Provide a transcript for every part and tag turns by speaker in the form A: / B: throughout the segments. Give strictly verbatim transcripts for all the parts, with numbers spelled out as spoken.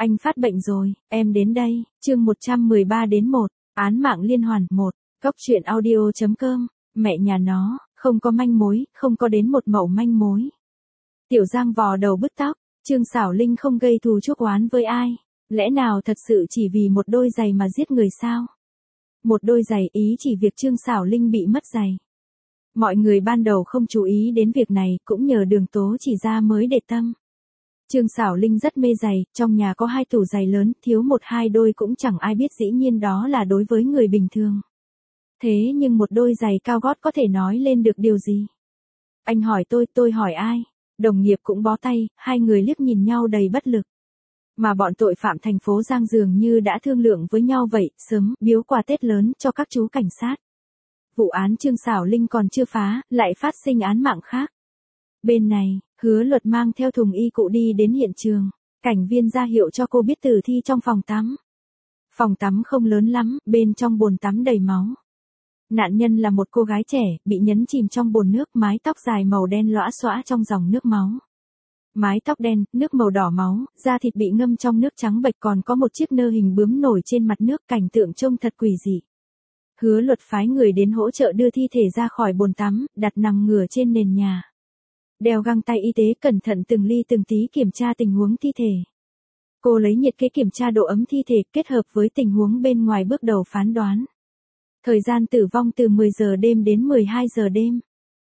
A: Anh phát bệnh rồi, em đến đây. Chương một trăm mười ba đến một. Án mạng liên hoàn một. Cốc truyện audio chấm com. Mẹ nhà nó, không có manh mối, không có đến một mẩu manh mối. Tiểu Giang vò đầu bứt tóc, Trương Sảo Linh không gây thù chuốc oán với ai. Lẽ nào thật sự chỉ vì một đôi giày mà giết người sao? Một đôi giày, ý chỉ việc Trương Sảo Linh bị mất giày. Mọi người ban đầu không chú ý đến việc này, cũng nhờ Đường Tố chỉ ra mới để tâm. Trương Sảo Linh rất mê giày, trong nhà có hai tủ giày lớn, thiếu một hai đôi cũng chẳng ai biết, dĩ nhiên đó là đối với người bình thường. Thế nhưng một đôi giày cao gót có thể nói lên được điều gì? Anh hỏi tôi, tôi hỏi ai? Đồng nghiệp cũng bó tay, hai người liếc nhìn nhau đầy bất lực. Mà bọn tội phạm thành phố Giang dường như đã thương lượng với nhau vậy, sớm biếu quà Tết lớn cho các chú cảnh sát. Vụ án Trương Sảo Linh còn chưa phá, lại phát sinh án mạng khác. Bên này, Hứa Luật mang theo thùng y cụ đi đến hiện trường. Cảnh viên ra hiệu cho cô biết tử thi trong phòng tắm. Phòng tắm không lớn lắm, bên trong bồn tắm đầy máu. Nạn nhân là một cô gái trẻ, bị nhấn chìm trong bồn nước, mái tóc dài màu đen lõa xõa trong dòng nước máu. Mái tóc đen, nước màu đỏ máu, da thịt bị ngâm trong nước trắng bệch, còn có một chiếc nơ hình bướm nổi trên mặt nước, cảnh tượng trông thật quỷ dị. Hứa Luật phái người đến hỗ trợ đưa thi thể ra khỏi bồn tắm, đặt nằm ngửa trên nền nhà. Đeo găng tay y tế, cẩn thận từng ly từng tí kiểm tra tình huống thi thể. Cô lấy nhiệt kế kiểm tra độ ấm thi thể, kết hợp với tình huống bên ngoài bước đầu phán đoán. Thời gian tử vong từ mười giờ đêm đến mười hai giờ đêm.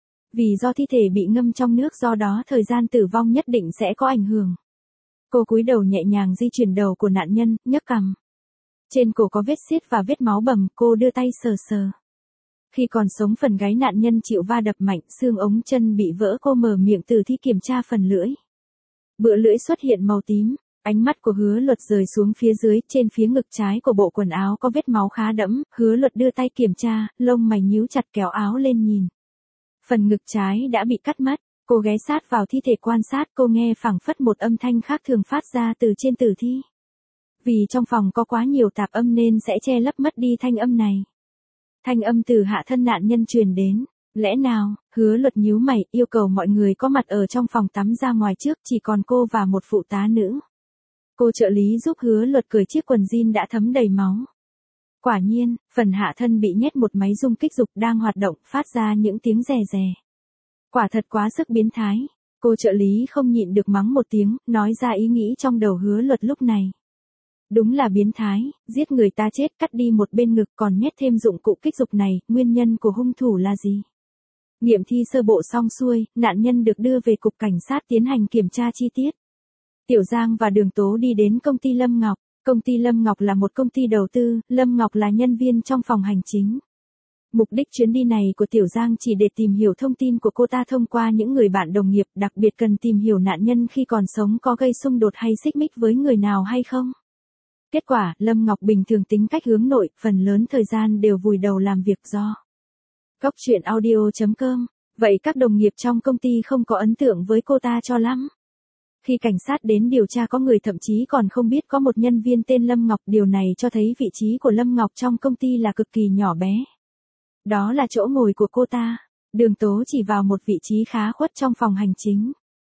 A: Vì do thi thể bị ngâm trong nước, do đó thời gian tử vong nhất định sẽ có ảnh hưởng. Cô cúi đầu nhẹ nhàng di chuyển đầu của nạn nhân, nhấc cằm. Trên cổ có vết xiết và vết máu bầm, cô đưa tay sờ sờ. Khi còn sống phần gáy nạn nhân chịu va đập mạnh, xương ống chân bị vỡ, cô mở miệng từ thi kiểm tra phần lưỡi. Bựa lưỡi xuất hiện màu tím, ánh mắt của Hứa Luật rời xuống phía dưới, trên phía ngực trái của bộ quần áo có vết máu khá đẫm, Hứa Luật đưa tay kiểm tra, lông mày nhíu chặt kéo áo lên nhìn. Phần ngực trái đã bị cắt mất, cô ghé sát vào thi thể quan sát, cô nghe phảng phất một âm thanh khác thường phát ra từ trên tử thi. Vì trong phòng có quá nhiều tạp âm nên sẽ che lấp mất đi thanh âm này. Thanh âm từ hạ thân nạn nhân truyền đến. Lẽ nào? Hứa Luật nhíu mày, yêu cầu mọi người có mặt ở trong phòng tắm ra ngoài trước, chỉ còn cô và một phụ tá nữ. Cô trợ lý giúp Hứa Luật cởi chiếc quần jean đã thấm đầy máu. Quả nhiên, phần hạ thân bị nhét một máy rung kích dục đang hoạt động, phát ra những tiếng rè rè. Quả thật quá sức biến thái. Cô trợ lý không nhịn được mắng một tiếng, nói ra ý nghĩ trong đầu Hứa Luật lúc này. Đúng là biến thái, giết người ta chết, cắt đi một bên ngực còn nhét thêm dụng cụ kích dục này, nguyên nhân của hung thủ là gì? Nghiệm thi sơ bộ xong xuôi, nạn nhân được đưa về cục cảnh sát tiến hành kiểm tra chi tiết. Tiểu Giang và Đường Tố đi đến công ty Lâm Ngọc. Công ty Lâm Ngọc là một công ty đầu tư, Lâm Ngọc là nhân viên trong phòng hành chính. Mục đích chuyến đi này của Tiểu Giang chỉ để tìm hiểu thông tin của cô ta thông qua những người bạn đồng nghiệp, đặc biệt cần tìm hiểu nạn nhân khi còn sống có gây xung đột hay xích mích với người nào hay không. Kết quả, Lâm Ngọc bình thường tính cách hướng nội, phần lớn thời gian đều vùi đầu làm việc do. Cốc truyện audio chấm com. Vậy các đồng nghiệp trong công ty không có ấn tượng với cô ta cho lắm. Khi cảnh sát đến điều tra có người thậm chí còn không biết có một nhân viên tên Lâm Ngọc, điều này cho thấy vị trí của Lâm Ngọc trong công ty là cực kỳ nhỏ bé. Đó là chỗ ngồi của cô ta. Đường Tố chỉ vào một vị trí khá khuất trong phòng hành chính.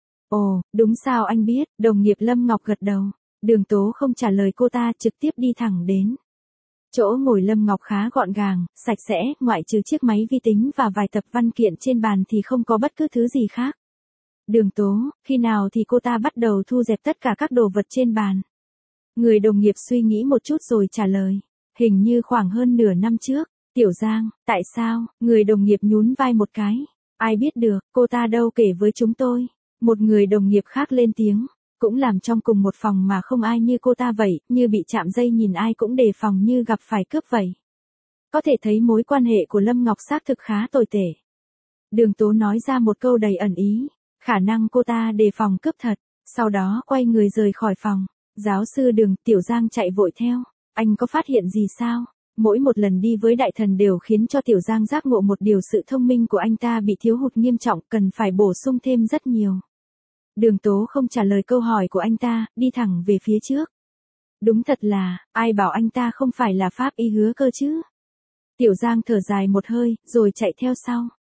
A: Ồ, đúng sao anh biết? Đồng nghiệp Lâm Ngọc gật đầu. Đường Tố không trả lời cô ta, trực tiếp đi thẳng đến. Chỗ ngồi Lâm Ngọc khá gọn gàng, sạch sẽ, ngoại trừ chiếc máy vi tính và vài tập văn kiện trên bàn thì không có bất cứ thứ gì khác. Đường Tố, khi nào thì cô ta bắt đầu thu dẹp tất cả các đồ vật trên bàn? Người đồng nghiệp suy nghĩ một chút rồi trả lời. Hình như khoảng hơn nửa năm trước. Tiểu Giang, tại sao? Người đồng nghiệp nhún vai một cái. Ai biết được, cô ta đâu kể với chúng tôi. Một người đồng nghiệp khác lên tiếng. Cũng làm trong cùng một phòng mà không ai như cô ta vậy, như bị chạm dây nhìn ai cũng đề phòng như gặp phải cướp vậy. Có thể thấy mối quan hệ của Lâm Ngọc xác thực khá tồi tệ. Đường Tố nói ra một câu đầy ẩn ý. Khả năng cô ta đề phòng cướp thật, sau đó quay người rời khỏi phòng. Giáo sư Đường, Tiểu Giang chạy vội theo. Anh có phát hiện gì sao? Mỗi một lần đi với đại thần đều khiến cho Tiểu Giang giác ngộ một điều, sự thông minh của anh ta bị thiếu hụt nghiêm trọng, cần phải bổ sung thêm rất nhiều. Đường Tố không trả lời câu hỏi của anh ta, đi thẳng về phía trước. Đúng thật là, ai bảo anh ta không phải là pháp y Hứa cơ chứ? Tiểu Giang thở dài một hơi, rồi chạy theo sau.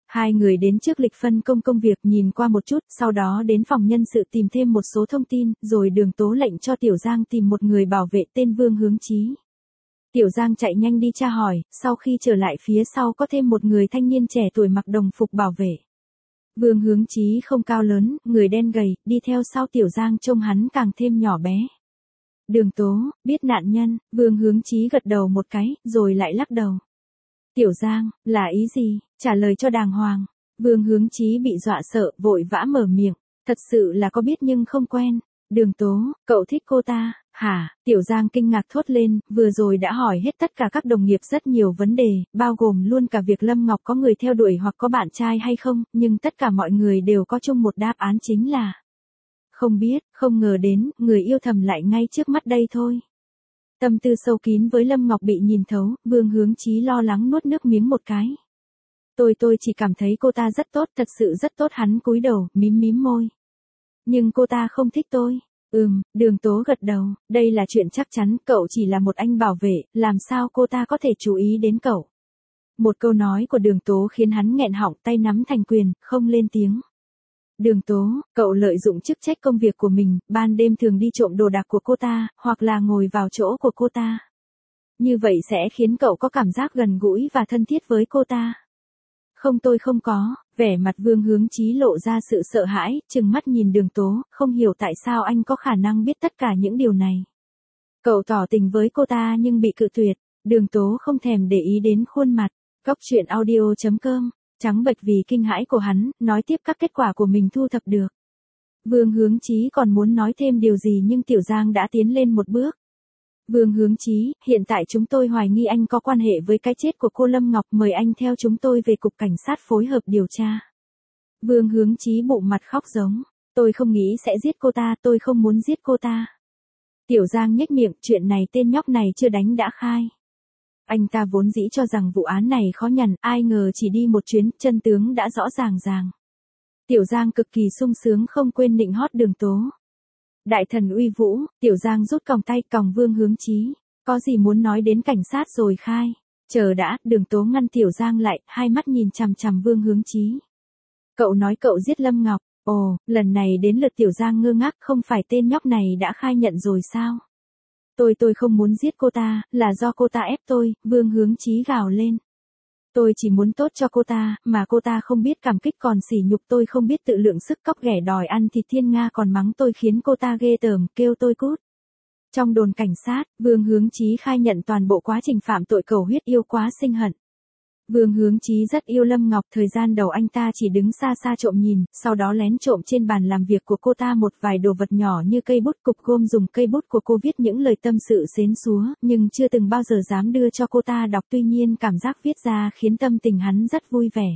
A: Hai người đến trước lịch phân công công việc nhìn qua một chút, sau đó đến phòng nhân sự tìm thêm một số thông tin, rồi Đường Tố lệnh cho Tiểu Giang tìm một người bảo vệ tên Vương Hướng Chí. Tiểu Giang chạy nhanh đi tra hỏi, sau khi trở lại phía sau có thêm một người thanh niên trẻ tuổi mặc đồng phục bảo vệ. Vương Hướng Chí không cao lớn, người đen gầy, đi theo sau Tiểu Giang trông hắn càng thêm nhỏ bé. Đường Tố, biết nạn nhân, Vương Hướng Chí gật đầu một cái, rồi lại lắc đầu. Tiểu Giang, là ý gì, trả lời cho đàng hoàng. Vương Hướng Chí bị dọa sợ, vội vã mở miệng, thật sự là có biết nhưng không quen. Đường Tố, cậu thích cô ta, hả? Tiểu Giang kinh ngạc thốt lên, vừa rồi đã hỏi hết tất cả các đồng nghiệp rất nhiều vấn đề, bao gồm luôn cả việc Lâm Ngọc có người theo đuổi hoặc có bạn trai hay không, nhưng tất cả mọi người đều có chung một đáp án chính là không biết, không ngờ đến, người yêu thầm lại ngay trước mắt đây thôi. Tâm tư sâu kín với Lâm Ngọc bị nhìn thấu, Vương Hướng Chí lo lắng nuốt nước miếng một cái. Tôi tôi chỉ cảm thấy cô ta rất tốt, thật sự rất tốt, hắn cúi đầu, mím mím môi. Nhưng cô ta không thích tôi. Ừm, Đường Tố gật đầu, đây là chuyện chắc chắn, cậu chỉ là một anh bảo vệ, làm sao cô ta có thể chú ý đến cậu. Một câu nói của Đường Tố khiến hắn nghẹn họng, tay nắm thành quyền, không lên tiếng. Đường Tố, cậu lợi dụng chức trách công việc của mình, ban đêm thường đi trộm đồ đạc của cô ta, hoặc là ngồi vào chỗ của cô ta. Như vậy sẽ khiến cậu có cảm giác gần gũi và thân thiết với cô ta. Không, tôi không có. Vẻ mặt Vương Hướng Chí lộ ra sự sợ hãi, trừng mắt nhìn Đường Tố, không hiểu tại sao anh có khả năng biết tất cả những điều này. Cậu tỏ tình với cô ta nhưng bị cự tuyệt. Đường Tố không thèm để ý đến khuôn mặt. Cóc truyện audio chấm com. Trắng bệch vì kinh hãi của hắn, nói tiếp các kết quả của mình thu thập được. Vương Hướng Chí còn muốn nói thêm điều gì nhưng Tiểu Giang đã tiến lên một bước. Vương Hướng Chí, hiện tại chúng tôi hoài nghi anh có quan hệ với cái chết của cô Lâm Ngọc, mời anh theo chúng tôi về cục cảnh sát phối hợp điều tra. Vương Hướng Chí bụng mặt khóc giống, tôi không nghĩ sẽ giết cô ta, tôi không muốn giết cô ta. Tiểu Giang nhếch miệng, chuyện này tên nhóc này chưa đánh đã khai. Anh ta vốn dĩ cho rằng vụ án này khó nhằn, ai ngờ chỉ đi một chuyến, chân tướng đã rõ ràng ràng. Tiểu Giang cực kỳ sung sướng không quên nịnh hót Đường Tố. Đại thần uy vũ, Tiểu Giang rút còng tay còng Vương Hướng Chí, có gì muốn nói đến cảnh sát rồi khai. Chờ đã, Đường Tố ngăn Tiểu Giang lại, hai mắt nhìn chằm chằm Vương Hướng Chí. Cậu nói cậu giết Lâm Ngọc, ồ, lần này đến lượt Tiểu Giang ngơ ngác, không phải tên nhóc này đã khai nhận rồi sao? Tôi tôi không muốn giết cô ta, là do cô ta ép tôi, Vương Hướng Chí gào lên. Tôi chỉ muốn tốt cho cô ta, mà cô ta không biết cảm kích còn sỉ nhục tôi, không biết tự lượng sức, cóc ghẻ đòi ăn thịt thiên nga còn mắng tôi khiến cô ta ghê tởm, kêu tôi cút. Trong đồn cảnh sát, Vương Hướng Chí khai nhận toàn bộ quá trình phạm tội, cầu huyết yêu quá sinh hận. Vương Hướng Chí rất yêu Lâm Ngọc, thời gian đầu anh ta chỉ đứng xa xa trộm nhìn, sau đó lén trộm trên bàn làm việc của cô ta một vài đồ vật nhỏ như cây bút, cục gôm, dùng cây bút của cô viết những lời tâm sự xến xúa, nhưng chưa từng bao giờ dám đưa cho cô ta đọc, tuy nhiên cảm giác viết ra khiến tâm tình hắn rất vui vẻ.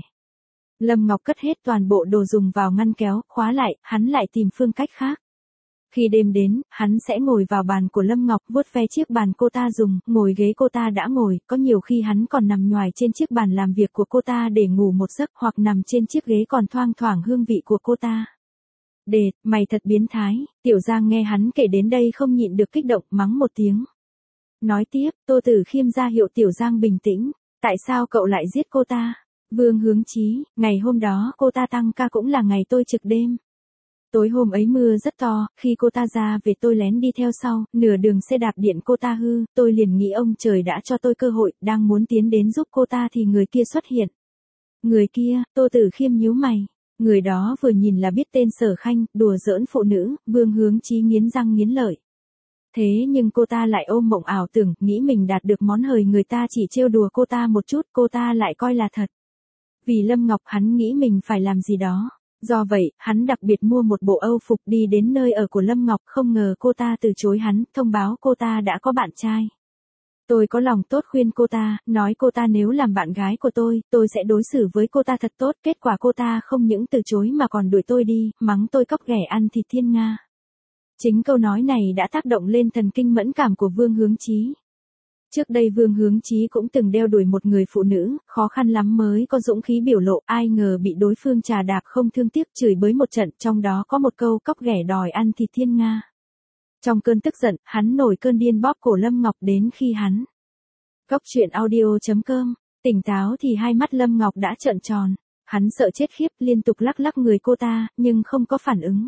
A: Lâm Ngọc cất hết toàn bộ đồ dùng vào ngăn kéo, khóa lại, hắn lại tìm phương cách khác. Khi đêm đến, hắn sẽ ngồi vào bàn của Lâm Ngọc, vuốt ve chiếc bàn cô ta dùng, ngồi ghế cô ta đã ngồi, có nhiều khi hắn còn nằm nhoài trên chiếc bàn làm việc của cô ta để ngủ một giấc, hoặc nằm trên chiếc ghế còn thoang thoảng hương vị của cô ta. Đệt, mày thật biến thái. Tiểu Giang nghe hắn kể đến đây không nhịn được kích động, mắng một tiếng. Nói tiếp, Tô Tử Khiêm ra hiệu Tiểu Giang bình tĩnh. Tại sao cậu lại giết cô ta? Vương Hướng Chí, ngày hôm đó cô ta tăng ca cũng là ngày tôi trực đêm. Tối hôm ấy mưa rất to, khi cô ta ra về tôi lén đi theo sau, nửa đường xe đạp điện cô ta hư, tôi liền nghĩ ông trời đã cho tôi cơ hội, đang muốn tiến đến giúp cô ta thì người kia xuất hiện. Người kia, Tô Tử Khiêm nhíu mày. Người đó vừa nhìn là biết tên Sở Khanh, đùa giỡn phụ nữ, Vương Hướng Chí nghiến răng nghiến lợi. Thế nhưng cô ta lại ôm mộng ảo tưởng, nghĩ mình đạt được món hời, người ta chỉ trêu đùa cô ta một chút, cô ta lại coi là thật. Vì Lâm Ngọc hắn nghĩ mình phải làm gì đó. Do vậy, hắn đặc biệt mua một bộ âu phục đi đến nơi ở của Lâm Ngọc, không ngờ cô ta từ chối hắn, thông báo cô ta đã có bạn trai. Tôi có lòng tốt khuyên cô ta, nói cô ta nếu làm bạn gái của tôi, tôi sẽ đối xử với cô ta thật tốt, kết quả cô ta không những từ chối mà còn đuổi tôi đi, mắng tôi cóc ghẻ ăn thịt thiên nga. Chính câu nói này đã tác động lên thần kinh mẫn cảm của Vương Hướng Chí. Trước đây Vương Hướng Chí cũng từng đeo đuổi một người phụ nữ, khó khăn lắm mới có dũng khí biểu lộ, ai ngờ bị đối phương trà đạp không thương tiếc, chửi bới một trận, trong đó có một câu cóc ghẻ đòi ăn thịt thiên nga. Trong cơn tức giận, hắn nổi cơn điên bóp cổ Lâm Ngọc đến khi hắn. Cóc truyện audio chấm com, tỉnh táo thì hai mắt Lâm Ngọc đã trợn tròn. Hắn sợ chết khiếp, liên tục lắc lắc người cô ta, nhưng không có phản ứng.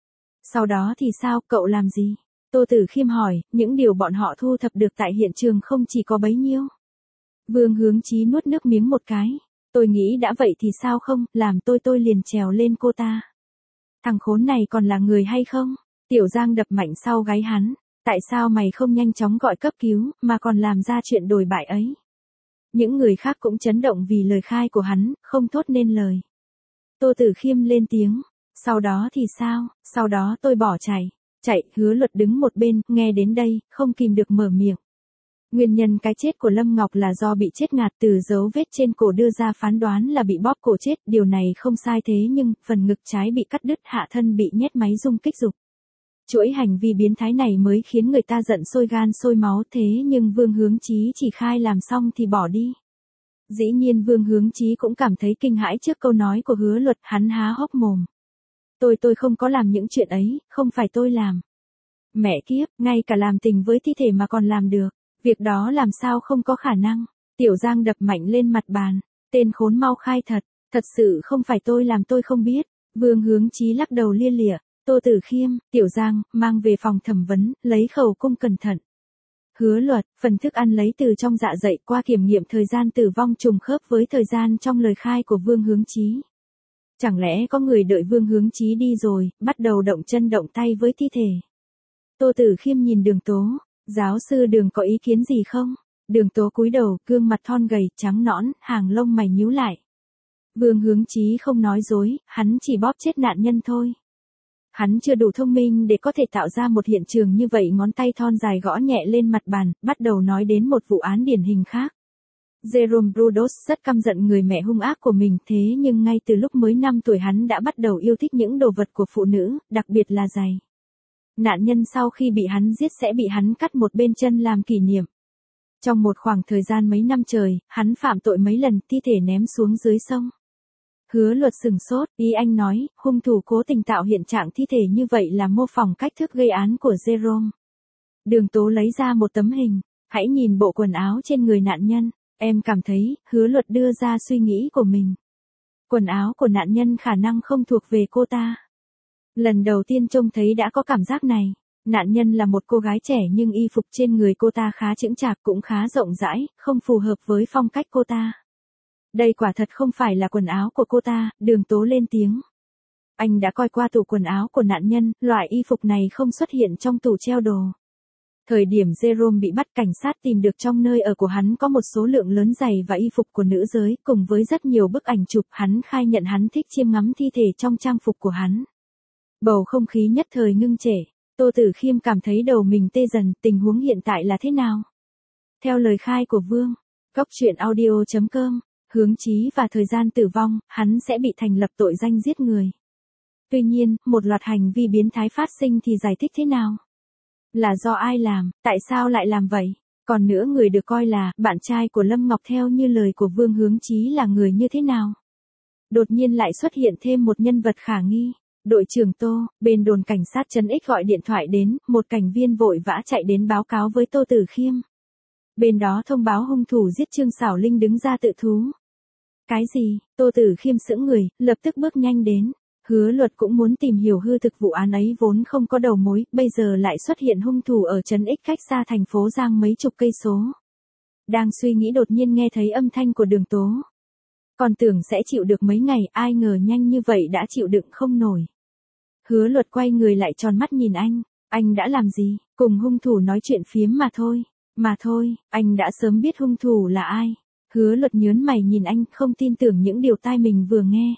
A: Sau đó thì sao, cậu làm gì? Tô Tử Khiêm hỏi, những điều bọn họ thu thập được tại hiện trường không chỉ có bấy nhiêu. Vương Hướng Chí nuốt nước miếng một cái. Tôi nghĩ đã vậy thì sao không, làm tôi tôi liền trèo lên cô ta. Thằng khốn này còn là người hay không? Tiểu Giang đập mạnh sau gáy hắn. Tại sao mày không nhanh chóng gọi cấp cứu, mà còn làm ra chuyện đồi bại ấy? Những người khác cũng chấn động vì lời khai của hắn, không thốt nên lời. Tô Tử Khiêm lên tiếng. Sau đó thì sao? Sau đó tôi bỏ chạy. Chạy, Hứa Luật đứng một bên, nghe đến đây, không kìm được mở miệng. Nguyên nhân cái chết của Lâm Ngọc là do bị chết ngạt, từ dấu vết trên cổ đưa ra phán đoán là bị bóp cổ chết, điều này không sai thế nhưng, phần ngực trái bị cắt đứt, hạ thân bị nhét máy rung kích dục. Chuỗi hành vi biến thái này mới khiến người ta giận sôi gan sôi máu, thế nhưng Vương Hướng Chí chỉ khai làm xong thì bỏ đi. Dĩ nhiên Vương Hướng Chí cũng cảm thấy kinh hãi trước câu nói của Hứa Luật, hắn há hốc mồm. Tôi tôi không có làm những chuyện ấy, không phải tôi làm. Mẹ kiếp, ngay cả làm tình với thi thể mà còn làm được, việc đó làm sao không có khả năng. Tiểu Giang đập mạnh lên mặt bàn, tên khốn mau khai thật, thật sự không phải tôi làm, tôi không biết. Vương Hướng Chí lắc đầu lia lịa. Tô Tử Khiêm, Tiểu Giang, mang về phòng thẩm vấn, lấy khẩu cung cẩn thận. Hứa Luật, phần thức ăn lấy từ trong dạ dày, qua kiểm nghiệm thời gian tử vong trùng khớp với thời gian trong lời khai của Vương Hướng Chí. Chẳng lẽ có người đợi Vương Hướng Chí đi rồi, bắt đầu động chân động tay với thi thể? Tô Tử Khiêm nhìn Đường Tố, giáo sư Đường có ý kiến gì không? Đường Tố cúi đầu, gương mặt thon gầy, trắng nõn, hàng lông mày nhíu lại. Vương Hướng Chí không nói dối, hắn chỉ bóp chết nạn nhân thôi. Hắn chưa đủ thông minh để có thể tạo ra một hiện trường như vậy, ngón tay thon dài gõ nhẹ lên mặt bàn, bắt đầu nói đến một vụ án điển hình khác. Jerome Brudos rất căm giận người mẹ hung ác của mình, thế nhưng ngay từ lúc mới năm tuổi hắn đã bắt đầu yêu thích những đồ vật của phụ nữ, đặc biệt là giày. Nạn nhân sau khi bị hắn giết sẽ bị hắn cắt một bên chân làm kỷ niệm. Trong một khoảng thời gian mấy năm trời, hắn phạm tội mấy lần, thi thể ném xuống dưới sông. Hứa Luật sừng sốt, ý anh nói, hung thủ cố tình tạo hiện trạng thi thể như vậy là mô phỏng cách thức gây án của Jerome. Đường Tố lấy ra một tấm hình, hãy nhìn bộ quần áo trên người nạn nhân, em cảm thấy, Hứa Luật đưa ra suy nghĩ của mình. Quần áo của nạn nhân khả năng không thuộc về cô ta. Lần đầu tiên trông thấy đã có cảm giác này, nạn nhân là một cô gái trẻ nhưng y phục trên người cô ta khá chững chạc, cũng khá rộng rãi, không phù hợp với phong cách cô ta. Đây quả thật không phải là quần áo của cô ta, Đường Tố lên tiếng. Anh đã coi qua tủ quần áo của nạn nhân, loại y phục này không xuất hiện trong tủ treo đồ. Thời điểm Jerome bị bắt, cảnh sát tìm được trong nơi ở của hắn có một số lượng lớn giày và y phục của nữ giới, cùng với rất nhiều bức ảnh chụp. Hắn khai nhận hắn thích chiêm ngắm thi thể trong trang phục của hắn. Bầu không khí nhất thời ngưng trệ, Tô Tử Khiêm cảm thấy đầu mình tê dần, tình huống hiện tại là thế nào? Theo lời khai của Vương, Góc Truyện Audio chấm com, Hướng Chí và thời gian tử vong, hắn sẽ bị thành lập tội danh giết người. Tuy nhiên, một loạt hành vi biến thái phát sinh thì giải thích thế nào? Là do ai làm, tại sao lại làm vậy? Còn nữa, người được coi là bạn trai của Lâm Ngọc theo như lời của Vương Hướng Chí là người như thế nào? Đột nhiên lại xuất hiện thêm một nhân vật khả nghi. Đội trưởng Tô, bên đồn cảnh sát Trấn X gọi điện thoại đến, một cảnh viên vội vã chạy đến báo cáo với Tô Tử Khiêm. Bên đó thông báo hung thủ giết Trương Sảo Linh đứng ra tự thú. Cái gì? Tô Tử Khiêm sững người, lập tức bước nhanh đến. Hứa Luật cũng muốn tìm hiểu hư thực vụ án ấy vốn không có đầu mối, bây giờ lại xuất hiện hung thủ ở Trấn X cách xa thành phố Giang mấy chục cây số. Đang suy nghĩ đột nhiên nghe thấy âm thanh của Đường Tố. Còn tưởng sẽ chịu được mấy ngày, ai ngờ nhanh như vậy đã chịu đựng không nổi. Hứa Luật quay người lại tròn mắt nhìn anh, anh đã làm gì? Cùng hung thủ nói chuyện phiếm mà thôi, mà thôi, anh đã sớm biết hung thủ là ai. Hứa Luật nhớn mày nhìn anh, không tin tưởng những điều tai mình vừa nghe.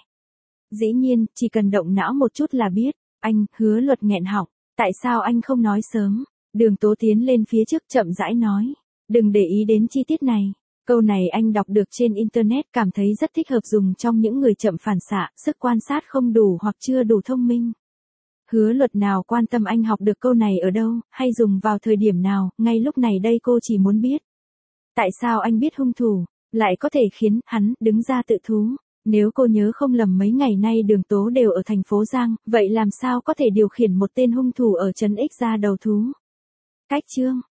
A: Dĩ nhiên, chỉ cần động não một chút là biết. Anh, Hứa Luật nghẹn họng, tại sao anh không nói sớm? Đường Tố tiến lên phía trước chậm rãi nói, đừng để ý đến chi tiết này. Câu này anh đọc được trên Internet, cảm thấy rất thích hợp dùng trong những người chậm phản xạ, sức quan sát không đủ hoặc chưa đủ thông minh. Hứa Luật nào quan tâm anh học được câu này ở đâu, hay dùng vào thời điểm nào, ngay lúc này đây cô chỉ muốn biết. Tại sao anh biết hung thủ, lại có thể khiến hắn đứng ra tự thú? Nếu cô nhớ không lầm mấy ngày nay Đường Tố đều ở thành phố Giang, vậy làm sao có thể điều khiển một tên hung thủ ở Trấn X ra đầu thú? Cách chương